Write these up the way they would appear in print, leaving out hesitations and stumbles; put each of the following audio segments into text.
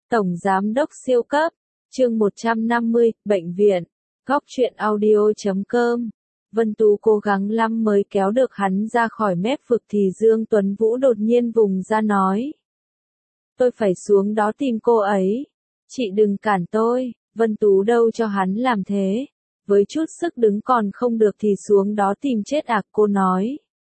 Tổng Giám đốc siêu cấp, chương 150, bệnh viện, góc truyện audio.com. Vân Tú cố gắng lắm mới kéo được hắn ra khỏi mép vực thì Dương Tuấn Vũ đột nhiên vùng ra nói. Tôi phải xuống đó tìm cô ấy. Chị đừng cản tôi, Vân Tú đâu cho hắn làm thế. Với chút sức đứng còn không được thì xuống đó tìm chết à, cô nói.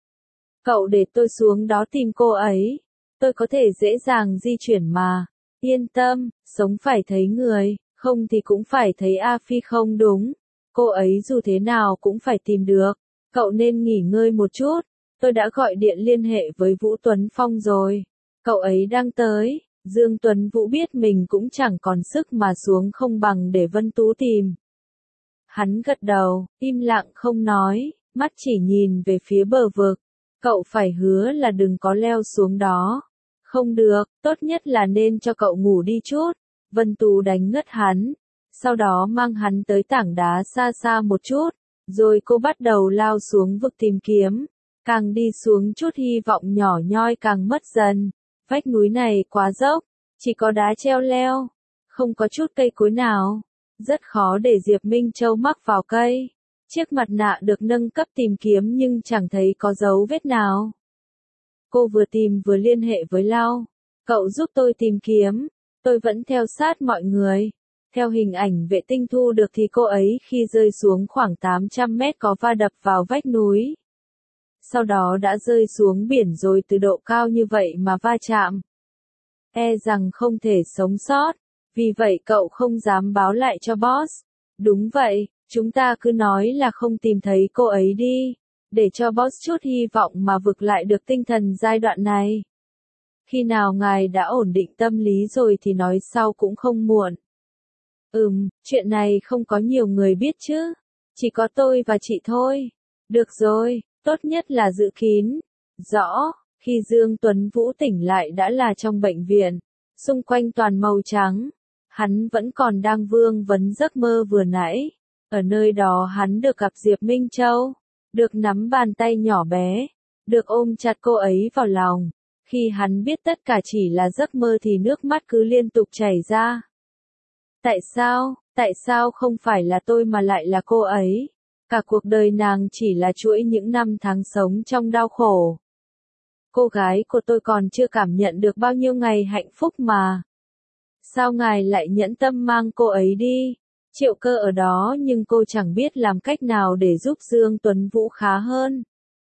Cậu để tôi xuống đó tìm cô ấy. Tôi có thể dễ dàng di chuyển mà. Yên tâm, sống phải thấy người, không thì cũng phải thấy A Phi không đúng. Cô ấy dù thế nào cũng phải tìm được. Cậu nên nghỉ ngơi một chút. Tôi đã gọi điện liên hệ với Vũ Tuấn Phong rồi. Cậu ấy đang tới. Dương Tuấn Vũ biết mình cũng chẳng còn sức mà xuống không bằng để Vân Tú tìm. Hắn gật đầu, im lặng không nói, mắt chỉ nhìn về phía bờ vực. Cậu phải hứa là đừng có leo xuống đó. Không được, tốt nhất là nên cho cậu ngủ đi chút. Vân Tú đánh ngất hắn. Sau đó mang hắn tới tảng đá xa xa một chút. Rồi cô bắt đầu lao xuống vực tìm kiếm. Càng đi xuống chút hy vọng nhỏ nhoi càng mất dần. Vách núi này quá dốc. Chỉ có đá treo leo. Không có chút cây cối nào. Rất khó để Diệp Minh Châu mắc vào cây. Chiếc mặt nạ được nâng cấp tìm kiếm nhưng chẳng thấy có dấu vết nào. Cô vừa tìm vừa liên hệ với Lau. Cậu giúp tôi tìm kiếm. Tôi vẫn theo sát mọi người. Theo hình ảnh vệ tinh thu được thì cô ấy khi rơi xuống khoảng 800 mét có va đập vào vách núi. Sau đó đã rơi xuống biển rồi từ độ cao như vậy mà va chạm. E rằng không thể sống sót. Vì vậy cậu không dám báo lại cho boss. Đúng vậy, chúng ta cứ nói là không tìm thấy cô ấy đi. Để cho boss chút hy vọng mà vực lại được tinh thần giai đoạn này. Khi nào ngài đã ổn định tâm lý rồi thì nói sau cũng không muộn. Chuyện này không có nhiều người biết chứ. Chỉ có tôi và chị thôi. Được rồi, tốt nhất là giữ kín. Rõ, khi Dương Tuấn Vũ tỉnh lại đã là trong bệnh viện. Xung quanh toàn màu trắng. Hắn vẫn còn đang vương vấn giấc mơ vừa nãy. Ở nơi đó hắn được gặp Diệp Minh Châu. Được nắm bàn tay nhỏ bé. Được ôm chặt cô ấy vào lòng. Khi hắn biết tất cả chỉ là giấc mơ thì nước mắt cứ liên tục chảy ra. Tại sao không phải là tôi mà lại là cô ấy? Cả cuộc đời nàng chỉ là chuỗi những năm tháng sống trong đau khổ. Cô gái của tôi còn chưa cảm nhận được bao nhiêu ngày hạnh phúc mà. Sao ngài lại nhẫn tâm mang cô ấy đi? Triệu Cơ ở đó nhưng cô chẳng biết làm cách nào để giúp Dương Tuấn Vũ khá hơn.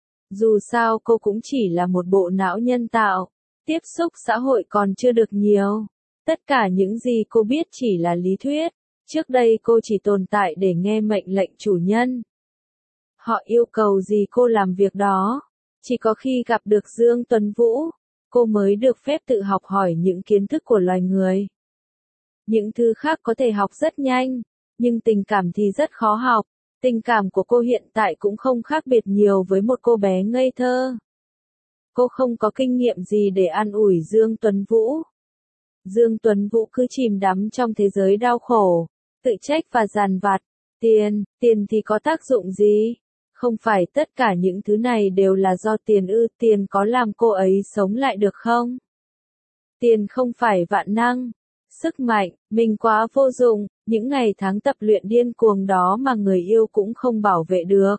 Dù sao cô cũng chỉ là một bộ não nhân tạo, tiếp xúc xã hội còn chưa được nhiều. Tất cả những gì cô biết chỉ là lý thuyết, trước đây cô chỉ tồn tại để nghe mệnh lệnh chủ nhân. Họ yêu cầu gì cô làm việc đó, chỉ có khi gặp được Dương Tuấn Vũ, cô mới được phép tự học hỏi những kiến thức của loài người. Những thứ khác có thể học rất nhanh, nhưng tình cảm thì rất khó học. Tình cảm của cô hiện tại cũng không khác biệt nhiều với một cô bé ngây thơ. Cô không có kinh nghiệm gì để an ủi Dương Tuấn Vũ. Dương Tuấn Vũ cứ chìm đắm trong thế giới đau khổ, tự trách và dằn vặt. Tiền thì có tác dụng gì? Không phải tất cả những thứ này đều là do tiền ư? Tiền có làm cô ấy sống lại được không? Tiền không phải vạn năng. Sức mạnh, mình quá vô dụng, những ngày tháng tập luyện điên cuồng đó mà người yêu cũng không bảo vệ được.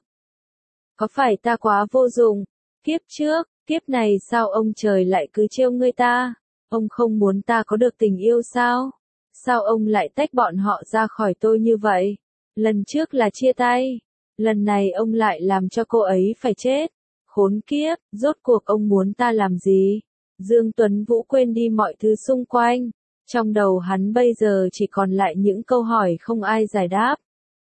Có phải ta quá vô dụng? Kiếp trước, kiếp này sao ông trời lại cứ trêu ngươi ta? Ông không muốn ta có được tình yêu sao? Sao ông lại tách bọn họ ra khỏi tôi như vậy? Lần trước là chia tay. Lần này ông lại làm cho cô ấy phải chết. Khốn kiếp, rốt cuộc ông muốn ta làm gì? Dương Tuấn Vũ quên đi mọi thứ xung quanh. Trong đầu hắn bây giờ chỉ còn lại những câu hỏi không ai giải đáp.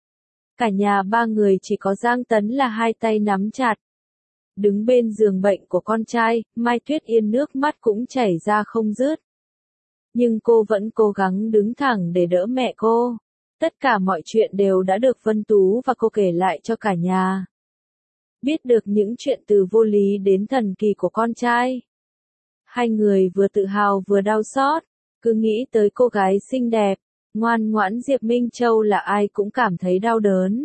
Cả nhà ba người chỉ có Giang Tấn là hai tay nắm chặt. Đứng bên giường bệnh của con trai, Mai Tuyết Yên nước mắt cũng chảy ra không dứt. Nhưng cô vẫn cố gắng đứng thẳng để đỡ mẹ cô. Tất cả mọi chuyện đều đã được Vân Tú và cô kể lại cho cả nhà. Biết được những chuyện từ vô lý đến thần kỳ của con trai. Hai người vừa tự hào vừa đau xót. Cứ nghĩ tới cô gái xinh đẹp, ngoan ngoãn Diệp Minh Châu là ai cũng cảm thấy đau đớn.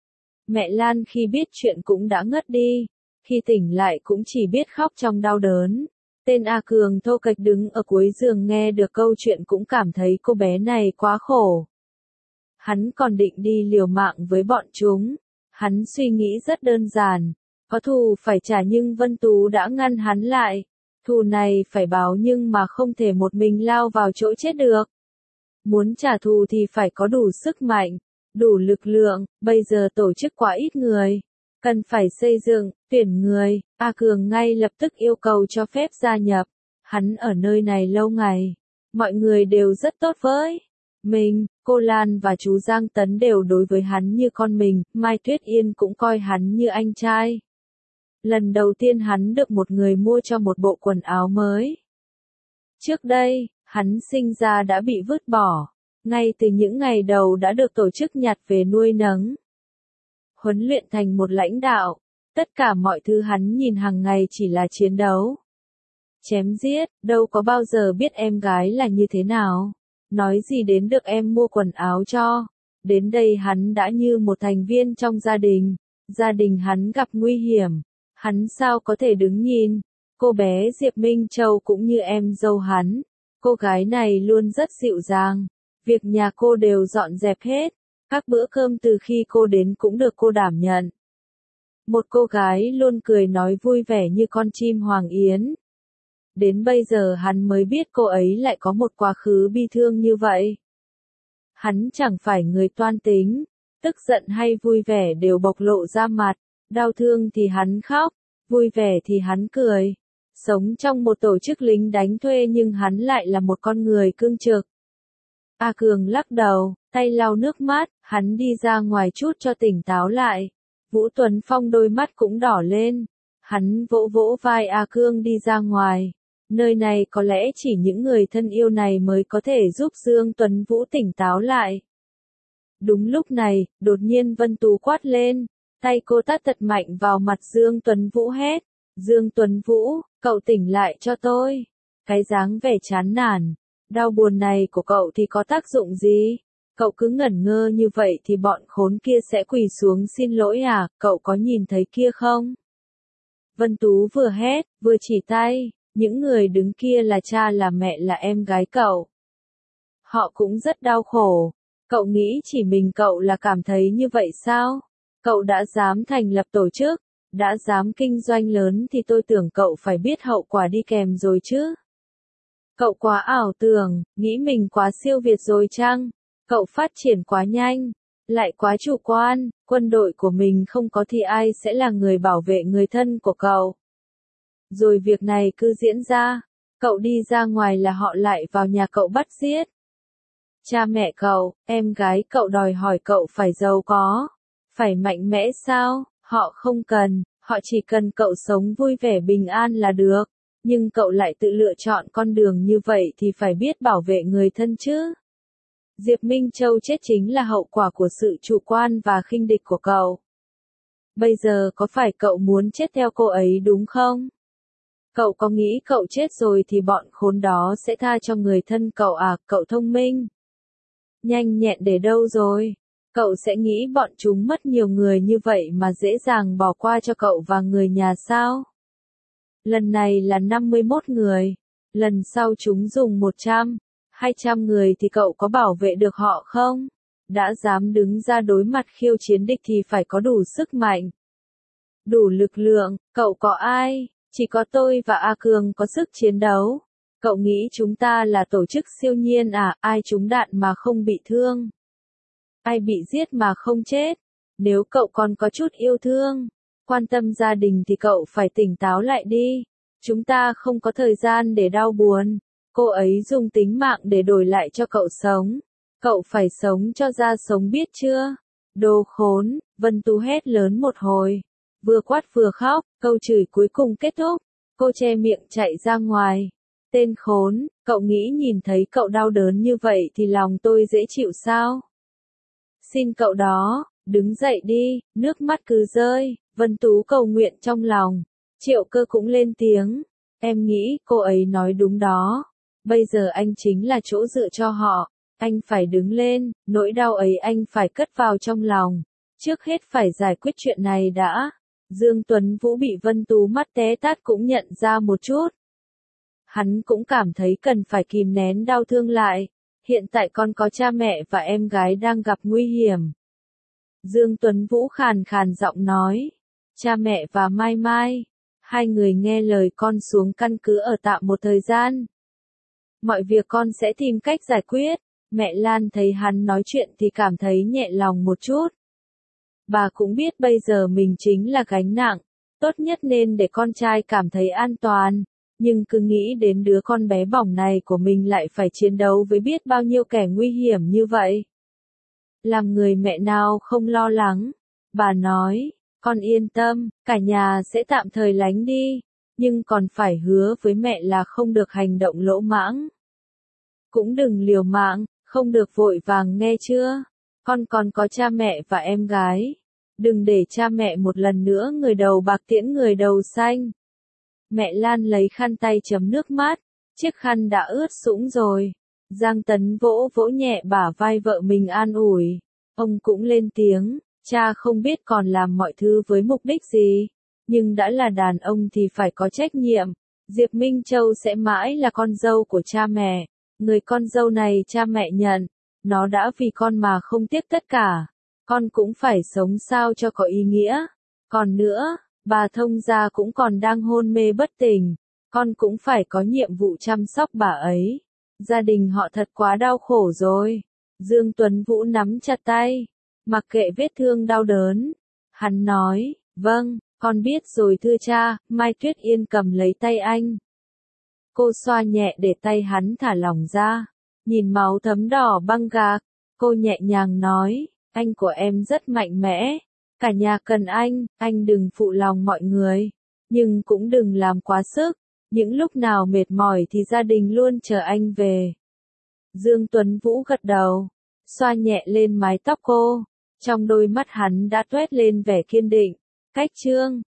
Mẹ Lan khi biết chuyện cũng đã ngất đi, khi tỉnh lại cũng chỉ biết khóc trong đau đớn. Tên A Cường thô kệch đứng ở cuối giường nghe được câu chuyện cũng cảm thấy cô bé này quá khổ. Hắn còn định đi liều mạng với bọn chúng. Hắn suy nghĩ rất đơn giản. Có thù phải trả nhưng Vân Tú đã ngăn hắn lại. Thù này phải báo nhưng mà không thể một mình lao vào chỗ chết được. Muốn trả thù thì phải có đủ sức mạnh, đủ lực lượng, bây giờ tổ chức quá ít người. Cần phải xây dựng, tuyển người, A Cường ngay lập tức yêu cầu cho phép gia nhập. Hắn ở nơi này lâu ngày. Mọi người đều rất tốt với mình, cô Lan và chú Giang Tấn đều đối với hắn như con mình, Mai Tuyết Yên cũng coi hắn như anh trai. Lần đầu tiên hắn được một người mua cho một bộ quần áo mới. Trước đây, hắn sinh ra đã bị vứt bỏ. Ngay từ những ngày đầu đã được tổ chức nhặt về nuôi nấng. Huấn luyện thành một lãnh đạo. Tất cả mọi thứ hắn nhìn hàng ngày chỉ là chiến đấu. Chém giết, đâu có bao giờ biết em gái là như thế nào. Nói gì đến được em mua quần áo cho. Đến đây hắn đã như một thành viên trong gia đình. Gia đình hắn gặp nguy hiểm. Hắn sao có thể đứng nhìn. Cô bé Diệp Minh Châu cũng như em dâu hắn. Cô gái này luôn rất dịu dàng. Việc nhà cô đều dọn dẹp hết. Các bữa cơm từ khi cô đến cũng được cô đảm nhận. Một cô gái luôn cười nói vui vẻ như con chim hoàng yến. Đến bây giờ hắn mới biết cô ấy lại có một quá khứ bi thương như vậy. Hắn chẳng phải người toan tính, tức giận hay vui vẻ đều bộc lộ ra mặt, đau thương thì hắn khóc, vui vẻ thì hắn cười. Sống trong một tổ chức lính đánh thuê nhưng hắn lại là một con người cương trực. A Cường lắc đầu, tay lau nước mắt, hắn đi ra ngoài chút cho tỉnh táo lại. Vũ Tuấn Phong đôi mắt cũng đỏ lên. Hắn vỗ vỗ vai A Cương đi ra ngoài. Nơi này có lẽ chỉ những người thân yêu này mới có thể giúp Dương Tuấn Vũ tỉnh táo lại. Đúng lúc này, đột nhiên Vân Tú quát lên. Tay cô tát thật mạnh vào mặt Dương Tuấn Vũ hét. Dương Tuấn Vũ, cậu tỉnh lại cho tôi. Cái dáng vẻ chán nản, đau buồn này của cậu thì có tác dụng gì? Cậu cứ ngẩn ngơ như vậy thì bọn khốn kia sẽ quỳ xuống xin lỗi à, cậu có nhìn thấy kia không? Vân Tú vừa hét, vừa chỉ tay, những người đứng kia là cha là mẹ là em gái cậu. Họ cũng rất đau khổ. Cậu nghĩ chỉ mình cậu là cảm thấy như vậy sao? Cậu đã dám thành lập tổ chức, đã dám kinh doanh lớn thì tôi tưởng cậu phải biết hậu quả đi kèm rồi chứ. Cậu quá ảo tưởng, nghĩ mình quá siêu việt rồi chăng? Cậu phát triển quá nhanh, lại quá chủ quan, quân đội của mình không có thì ai sẽ là người bảo vệ người thân của cậu. Rồi việc này cứ diễn ra, cậu đi ra ngoài là họ lại vào nhà cậu bắt giết. Cha mẹ cậu, em gái cậu đòi hỏi cậu phải giàu có, phải mạnh mẽ sao? Họ không cần, họ chỉ cần cậu sống vui vẻ bình an là được. Nhưng cậu lại tự lựa chọn con đường như vậy thì phải biết bảo vệ người thân chứ. Diệp Minh Châu chết chính là hậu quả của sự chủ quan và khinh địch của cậu. Bây giờ có phải cậu muốn chết theo cô ấy đúng không? Cậu có nghĩ cậu chết rồi thì bọn khốn đó sẽ tha cho người thân cậu à? Cậu thông minh, nhanh nhẹn để đâu rồi? Cậu sẽ nghĩ bọn chúng mất nhiều người như vậy mà dễ dàng bỏ qua cho cậu và người nhà sao? Lần này là 51 người, lần sau chúng dùng 100, 200 người thì cậu có bảo vệ được họ không? Đã dám đứng ra đối mặt khiêu chiến địch thì phải có đủ sức mạnh, đủ lực lượng. Cậu có ai? Chỉ có tôi và A Cường có sức chiến đấu. Cậu nghĩ chúng ta là tổ chức siêu nhiên à? Ai trúng đạn mà không bị thương? Ai bị giết mà không chết? Nếu cậu còn có chút yêu thương, quan tâm gia đình thì cậu phải tỉnh táo lại đi. Chúng ta không có thời gian để đau buồn. Cô ấy dùng tính mạng để đổi lại cho cậu sống. Cậu phải sống cho ra sống biết chưa? Đồ khốn, Vân Tú hét lớn một hồi. Vừa quát vừa khóc, câu chửi cuối cùng kết thúc. Cô che miệng chạy ra ngoài. Tên khốn, cậu nghĩ nhìn thấy cậu đau đớn như vậy thì lòng tôi dễ chịu sao? Xin cậu đó, đứng dậy đi, nước mắt cứ rơi. Vân Tú cầu nguyện trong lòng. Triệu Cơ cũng lên tiếng. Em nghĩ cô ấy nói đúng đó. Bây giờ anh chính là chỗ dựa cho họ. Anh phải đứng lên, nỗi đau ấy anh phải cất vào trong lòng. Trước hết phải giải quyết chuyện này đã. Dương Tuấn Vũ bị Vân Tú mắt té tát cũng nhận ra một chút. Hắn cũng cảm thấy cần phải kìm nén đau thương lại. Hiện tại con có cha mẹ và em gái đang gặp nguy hiểm. Dương Tuấn Vũ khàn khàn giọng nói. Cha mẹ và Mai Mai. Hai người nghe lời con xuống căn cứ ở tạm một thời gian. Mọi việc con sẽ tìm cách giải quyết. Mẹ Lan thấy hắn nói chuyện thì cảm thấy nhẹ lòng một chút. Bà cũng biết bây giờ mình chính là gánh nặng. Tốt nhất nên để con trai cảm thấy an toàn. Nhưng cứ nghĩ đến đứa con bé bỏng này của mình lại phải chiến đấu với biết bao nhiêu kẻ nguy hiểm như vậy. Làm người mẹ nào không lo lắng. Bà nói, con yên tâm, cả nhà sẽ tạm thời lánh đi. Nhưng còn phải hứa với mẹ là không được hành động lỗ mãng. Cũng đừng liều mạng, không được vội vàng nghe chưa? Con còn có cha mẹ và em gái. Đừng để cha mẹ một lần nữa người đầu bạc tiễn người đầu xanh. Mẹ Lan lấy khăn tay chấm nước mắt, chiếc khăn đã ướt sũng rồi. Giang Tấn vỗ vỗ nhẹ bả vai vợ mình an ủi. Ông cũng lên tiếng, cha không biết còn làm mọi thứ với mục đích gì. Nhưng đã là đàn ông thì phải có trách nhiệm. Diệp Minh Châu sẽ mãi là con dâu của cha mẹ. Người con dâu này cha mẹ nhận. Nó đã vì con mà không tiếc tất cả. Con cũng phải sống sao cho có ý nghĩa. Còn nữa, bà thông gia cũng còn đang hôn mê bất tỉnh. Con cũng phải có nhiệm vụ chăm sóc bà ấy. Gia đình họ thật quá đau khổ rồi. Dương Tuấn Vũ nắm chặt tay. Mặc kệ vết thương đau đớn. Hắn nói, vâng, con biết rồi thưa cha. Mai Tuyết Yên cầm lấy tay anh. Cô xoa nhẹ để tay hắn thả lỏng ra. Nhìn máu thấm đỏ băng gạc. Cô nhẹ nhàng nói, anh của em rất mạnh mẽ. Cả nhà cần anh đừng phụ lòng mọi người. Nhưng cũng đừng làm quá sức. Những lúc nào mệt mỏi thì gia đình luôn chờ anh về. Dương Tuấn Vũ gật đầu. Xoa nhẹ lên mái tóc cô. Trong đôi mắt hắn đã toét lên vẻ kiên định. Cách Trương.